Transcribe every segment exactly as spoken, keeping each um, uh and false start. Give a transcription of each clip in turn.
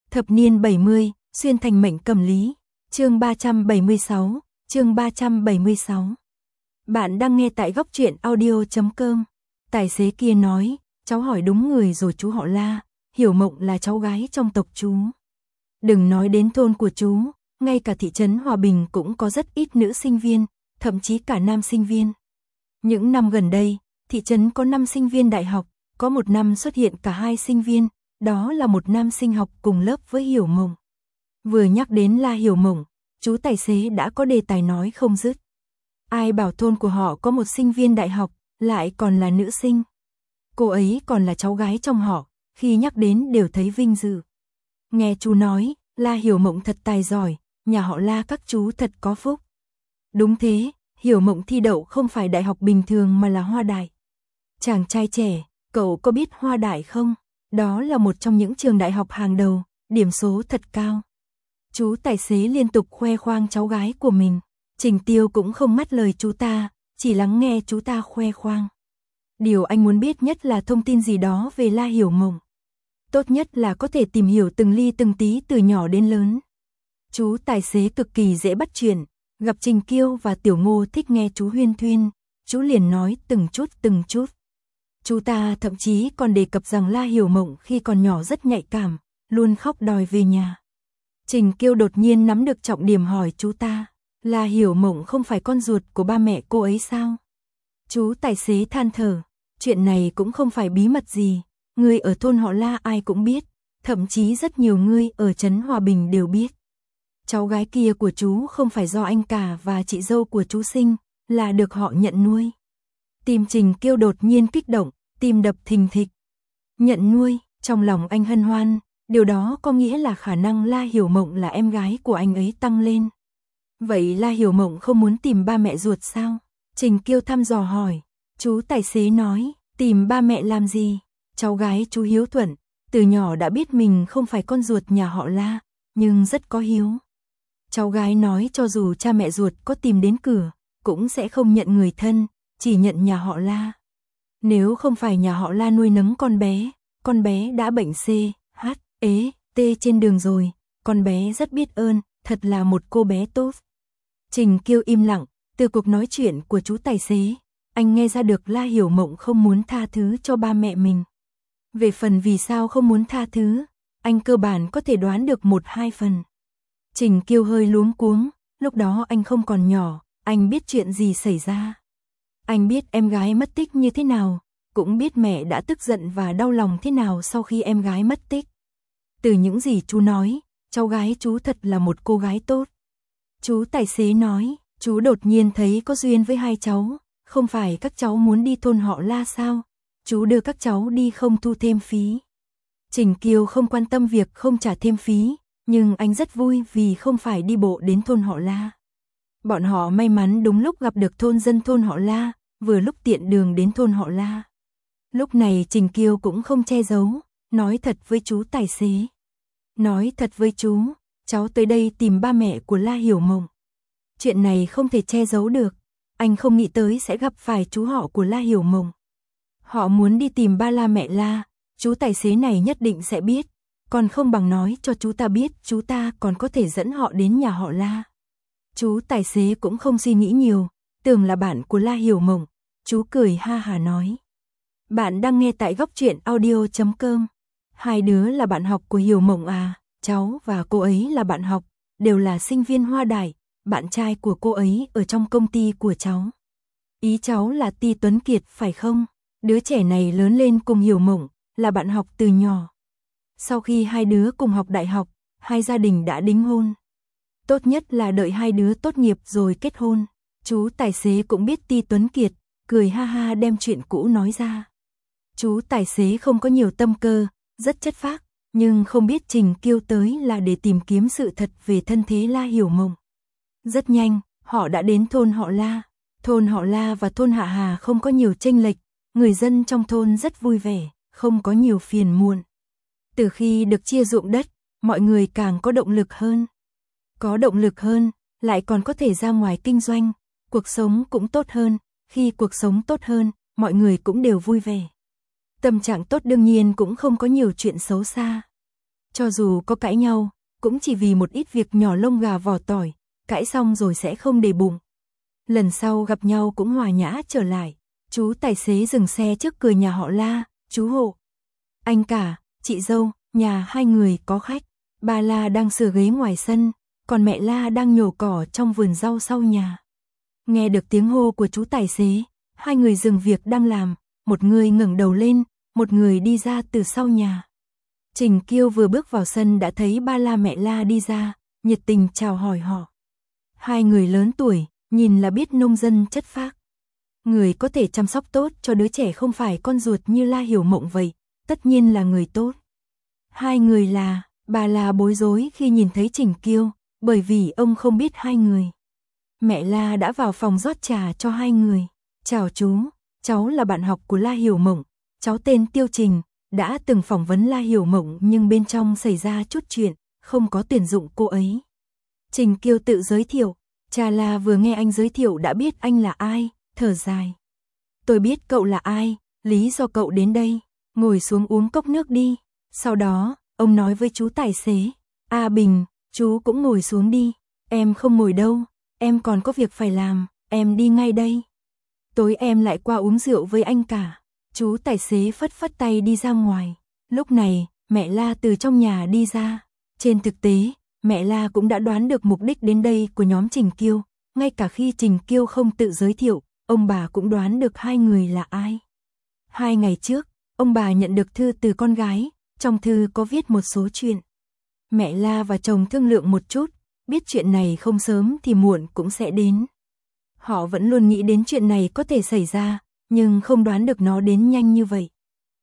Thập niên bảy mươi, xuyên thành mệnh cầm lý. Chương ba trăm bảy mươi sáu, chương ba trăm bảy mươi sáu. Bạn đang nghe tại góc truyện audio chấm com. Tài xế kia nói, cháu hỏi đúng người rồi chú họ La, Hiểu Mộng là cháu gái trong tộc chú. Đừng nói đến thôn của chú, ngay cả thị trấn Hòa Bình cũng có rất ít nữ sinh viên, thậm chí cả nam sinh viên. Những năm gần đây, thị trấn có năm sinh viên đại học, có một năm xuất hiện cả hai sinh viên, đó là một nam sinh học cùng lớp với Hiểu Mộng. Vừa nhắc đến La Hiểu Mộng, chú tài xế đã có đề tài nói không dứt. Ai bảo thôn của họ có một sinh viên đại học, lại còn là nữ sinh. Cô ấy còn là cháu gái trong họ, khi nhắc đến đều thấy vinh dự. Nghe chú nói, La Hiểu Mộng thật tài giỏi, nhà họ La các chú thật có phúc. Đúng thế, Hiểu Mộng thi đậu không phải đại học bình thường mà là Hoa Đại. Chàng trai trẻ, cậu có biết Hoa Đại không? Đó là một trong những trường đại học hàng đầu, điểm số thật cao. Chú tài xế liên tục khoe khoang cháu gái của mình. Trình Tiêu cũng không ngắt lời chú ta, chỉ lắng nghe chú ta khoe khoang. Điều anh muốn biết nhất là thông tin gì đó về La Hiểu Mộng. Tốt nhất là có thể tìm hiểu từng ly từng tí từ nhỏ đến lớn. Chú tài xế cực kỳ dễ bắt chuyện, gặp Trình Kiêu và Tiểu Ngô thích nghe chú huyên thuyên, chú liền nói từng chút từng chút. Chú ta thậm chí còn đề cập rằng La Hiểu Mộng khi còn nhỏ rất nhạy cảm, luôn khóc đòi về nhà. Trình Kiêu đột nhiên nắm được trọng điểm hỏi chú ta, La Hiểu Mộng không phải con ruột của ba mẹ cô ấy sao? Chú tài xế than thở, chuyện này cũng không phải bí mật gì, người ở thôn họ La ai cũng biết, thậm chí rất nhiều người ở trấn Hòa Bình đều biết. Cháu gái kia của chú không phải do anh cả và chị dâu của chú sinh, là được họ nhận nuôi. Tim Trình Kiêu đột nhiên kích động, tim đập thình thịch. Nhận nuôi, trong lòng anh hân hoan, điều đó có nghĩa là khả năng La Hiểu Mộng là em gái của anh ấy tăng lên. Vậy La Hiểu Mộng không muốn tìm ba mẹ ruột sao? Trình Kiêu thăm dò hỏi. Chú tài xế nói, tìm ba mẹ làm gì? Cháu gái chú hiếu thuận, từ nhỏ đã biết mình không phải con ruột nhà họ La, nhưng rất có hiếu. Cháu gái nói cho dù cha mẹ ruột có tìm đến cửa, cũng sẽ không nhận người thân, chỉ nhận nhà họ La. Nếu không phải nhà họ La nuôi nấng con bé, con bé đã bệnh C, H, ế, T trên đường rồi, con bé rất biết ơn, thật là một cô bé tốt. Trình Kiêu im lặng, từ cuộc nói chuyện của chú tài xế, anh nghe ra được La Hiểu Mộng không muốn tha thứ cho ba mẹ mình. Về phần vì sao không muốn tha thứ, anh cơ bản có thể đoán được một hai phần. Trình Kiêu hơi luống cuống, lúc đó anh không còn nhỏ, anh biết chuyện gì xảy ra. Anh biết em gái mất tích như thế nào, cũng biết mẹ đã tức giận và đau lòng thế nào sau khi em gái mất tích. Từ những gì chú nói, cháu gái chú thật là một cô gái tốt. Chú tài xế nói, chú đột nhiên thấy có duyên với hai cháu, không phải các cháu muốn đi thôn họ La sao? Chú đưa các cháu đi không thu thêm phí. Trình Kiêu không quan tâm việc không trả thêm phí, nhưng anh rất vui vì không phải đi bộ đến thôn họ La. Bọn họ may mắn đúng lúc gặp được thôn dân thôn họ La, vừa lúc tiện đường đến thôn họ La. Lúc này Trình Kiêu cũng không che giấu, nói thật với chú tài xế. Nói thật với chú, cháu tới đây tìm ba mẹ của La Hiểu Mộng. Chuyện này không thể che giấu được, anh không nghĩ tới sẽ gặp phải chú họ của La Hiểu Mộng. Họ muốn đi tìm ba La mẹ La, chú tài xế này nhất định sẽ biết, còn không bằng nói cho chú ta biết chú ta còn có thể dẫn họ đến nhà họ La. Chú tài xế cũng không suy nghĩ nhiều, tưởng là bạn của La Hiểu Mộng, chú cười ha hà nói. Bạn đang nghe tại góc truyện audio chấm com. Hai đứa là bạn học của Hiểu Mộng à? Cháu và cô ấy là bạn học, đều là sinh viên Hoa Đại, bạn trai của cô ấy ở trong công ty của cháu. Ý cháu là Ti Tuấn Kiệt phải không? Đứa trẻ này lớn lên cùng Hiểu Mộng, là bạn học từ nhỏ. Sau khi hai đứa cùng học đại học, hai gia đình đã đính hôn. Tốt nhất là đợi hai đứa tốt nghiệp rồi kết hôn. Chú tài xế cũng biết Ti Tuấn Kiệt, cười ha ha đem chuyện cũ nói ra. Chú tài xế không có nhiều tâm cơ, rất chất phác, nhưng không biết Trình Kiêu tới là để tìm kiếm sự thật về thân thế La Hiểu Mộng. Rất nhanh, họ đã đến thôn họ La. Thôn họ La và thôn Hạ Hà không có nhiều chênh lệch, người dân trong thôn rất vui vẻ, không có nhiều phiền muộn. Từ khi được chia ruộng đất, mọi người càng có động lực hơn. Có động lực hơn, lại còn có thể ra ngoài kinh doanh, cuộc sống cũng tốt hơn, khi cuộc sống tốt hơn, mọi người cũng đều vui vẻ. Tâm trạng tốt đương nhiên cũng không có nhiều chuyện xấu xa. Cho dù có cãi nhau, cũng chỉ vì một ít việc nhỏ lông gà vỏ tỏi, cãi xong rồi sẽ không để bụng. Lần sau gặp nhau cũng hòa nhã trở lại. Chú tài xế dừng xe trước cửa nhà họ La, chú Hộ. Anh cả, chị dâu, nhà hai người có khách. Bà La đang sửa ghế ngoài sân, còn mẹ La đang nhổ cỏ trong vườn rau sau nhà. Nghe được tiếng hô của chú tài xế, hai người dừng việc đang làm, một người ngẩng đầu lên, một người đi ra từ sau nhà. Trình Kiêu vừa bước vào sân đã thấy ba La mẹ La đi ra, nhiệt tình chào hỏi họ. Hai người lớn tuổi, nhìn là biết nông dân chất phác. Người có thể chăm sóc tốt cho đứa trẻ không phải con ruột như La Hiểu Mộng vậy, tất nhiên là người tốt. Hai người là, bà La bối rối khi nhìn thấy Trình Kiêu, bởi vì ông không biết hai người. Mẹ La đã vào phòng rót trà cho hai người. Chào chú, cháu là bạn học của La Hiểu Mộng, cháu tên Tiêu Trình, đã từng phỏng vấn La Hiểu Mộng nhưng bên trong xảy ra chút chuyện, không có tuyển dụng cô ấy. Trình Kiêu tự giới thiệu, cha La vừa nghe anh giới thiệu đã biết anh là ai, thở dài. Tôi biết cậu là ai, lý do cậu đến đây, ngồi xuống uống cốc nước đi. Sau đó, ông nói với chú tài xế, A Bình, chú cũng ngồi xuống đi, em không ngồi đâu, em còn có việc phải làm, em đi ngay đây. Tối em lại qua uống rượu với anh cả. Chú tài xế phất phất tay đi ra ngoài. Lúc này, mẹ La từ trong nhà đi ra. Trên thực tế, mẹ La cũng đã đoán được mục đích đến đây của nhóm Trình Kiêu. Ngay cả khi Trình Kiêu không tự giới thiệu, ông bà cũng đoán được hai người là ai. Hai ngày trước, ông bà nhận được thư từ con gái, trong thư có viết một số chuyện. Mẹ La và chồng thương lượng một chút, biết chuyện này không sớm thì muộn cũng sẽ đến. Họ vẫn luôn nghĩ đến chuyện này có thể xảy ra, nhưng không đoán được nó đến nhanh như vậy.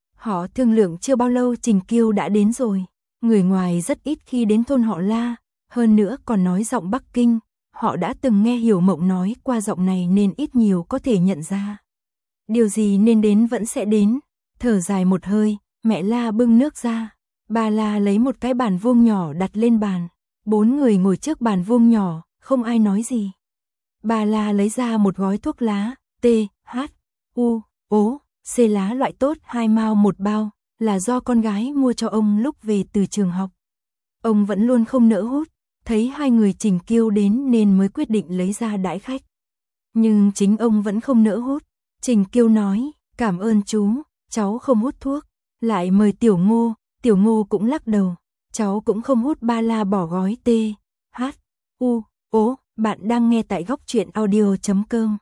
Họ thương lượng chưa bao lâu Trình Kiêu đã đến rồi. Người ngoài rất ít khi đến thôn họ La, hơn nữa còn nói giọng Bắc Kinh. Họ đã từng nghe Hiểu Mộng nói qua giọng này nên ít nhiều có thể nhận ra. Điều gì nên đến vẫn sẽ đến. Thở dài một hơi, mẹ La bưng nước ra. Bà La lấy một cái bàn vuông nhỏ đặt lên bàn. Bốn người ngồi trước bàn vuông nhỏ, không ai nói gì. Bà La lấy ra một gói thuốc lá, T, H, U, O, C lá loại tốt hai mao một bao, là do con gái mua cho ông lúc về từ trường học. Ông vẫn luôn không nỡ hút, thấy hai người Trình Kiêu đến nên mới quyết định lấy ra đãi khách. Nhưng chính ông vẫn không nỡ hút. Trình Kiêu nói, cảm ơn chú, cháu không hút thuốc. Lại mời Tiểu Ngô, Tiểu Ngô cũng lắc đầu, cháu cũng không hút. Ba La bỏ gói T, H, U, O. Bạn đang nghe tại góc truyện audio chấm com.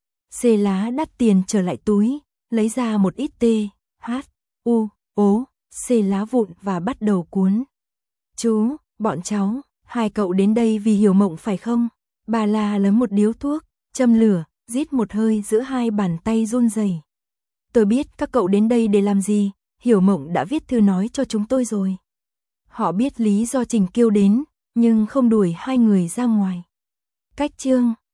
C lá đắt tiền trở lại túi, lấy ra một ít T, H, U, O, C lá vụn và bắt đầu cuốn. Chú, bọn cháu, hai cậu đến đây vì Hiểu Mộng phải không? Bà La lấy một điếu thuốc, châm lửa, rít một hơi giữa hai bàn tay run rẩy. Tôi biết các cậu đến đây để làm gì, Hiểu Mộng đã viết thư nói cho chúng tôi rồi. Họ biết lý do Trình Kiêu đến, nhưng không đuổi hai người ra ngoài. Cách chương